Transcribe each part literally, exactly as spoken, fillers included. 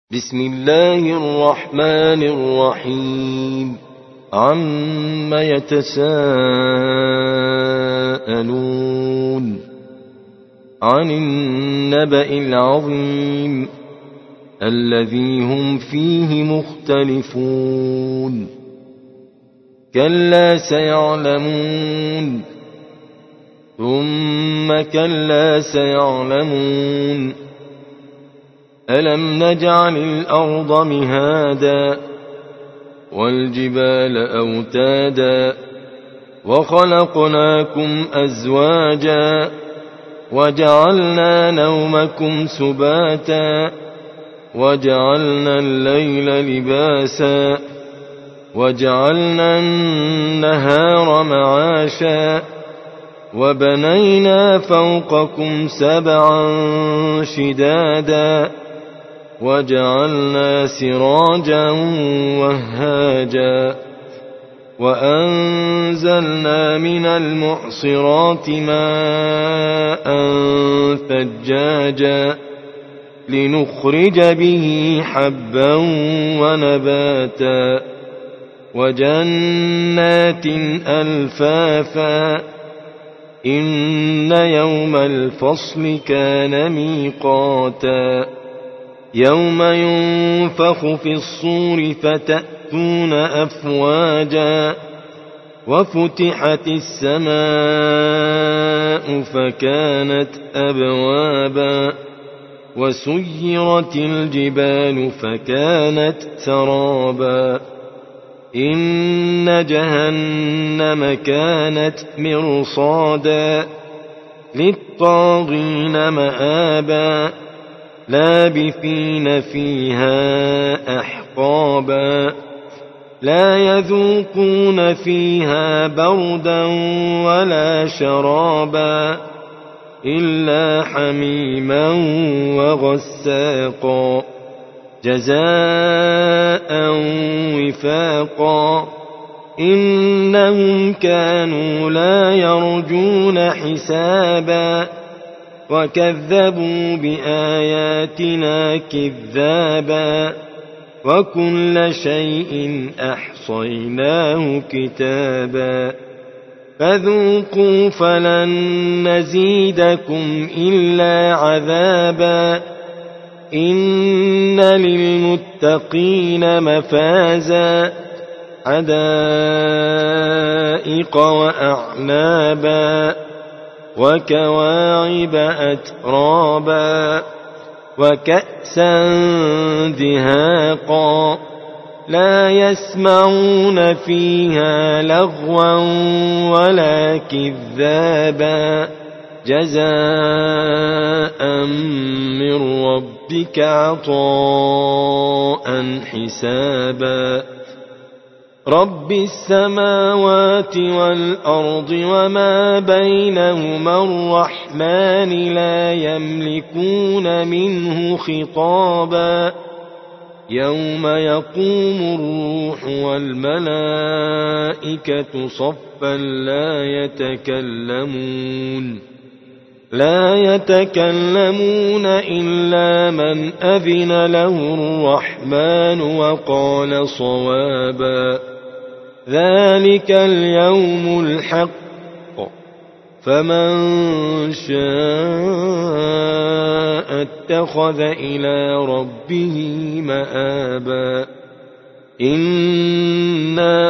بسم الله الرحمن الرحيم عم يتساءلون عن النبأ العظيم الذي هم فيه مختلفون كلا سيعلمون ثم كلا سيعلمون ألم نجعل الأرض مهادا والجبال أوتادا وخلقناكم أزواجا وجعلنا نومكم سباتا وجعلنا الليل لباسا وجعلنا النهار معاشا وبنينا فوقكم سبعا شدادا وجعلنا سراجا وهاجا وأنزلنا من المعصرات ماء ثجاجا لنخرج به حبا ونباتا وجنات ألفافا إن يوم الفصل كان ميقاتا يوم ينفخ في الصور فتأتون أفواجا وفتحت السماء فكانت أبوابا وسيرت الجبال فكانت سرابا إن جهنم كانت مرصادا للطاغين مآبا لابثين فيها أحقابا لا يذوقون فيها بردا ولا شرابا إلا حميما وغساقا جزاء وفاقا إنهم كانوا لا يرجون حسابا وكذبوا بآياتنا كذابا وكل شيء أحصيناه كتابا فذوقوا فلن نزيدكم إلا عذابا إن للمتقين مفازا حدائق وأعنابا وكواعب أترابا وكأسا دهاقا لا يسمعون فيها لغوا ولا كذابا جزاء من ربك عطاء حسابا رب السماوات والأرض وما بينهما الرحمن لا يملكون منه خطابا يوم يقوم الروح والملائكة صفا لا يتكلمون لا يتكلمون إلا من أذن له الرحمن وقال صوابا ذلك اليوم الحق فمن شاء اتخذ إلى ربه مآبا إنا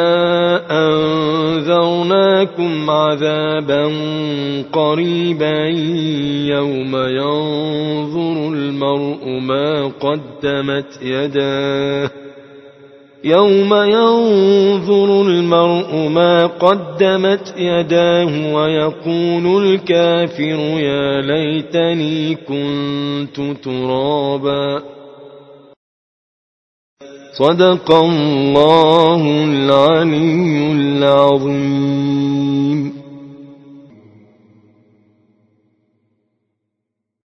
أنذرناكم عذابا قريبا يوم ينظر المرء ما قدمت يداه يوم ينظر المرء ما قدمت يداه ويقول الكافر يا ليتني كنت ترابا صدق الله العلي العظيم.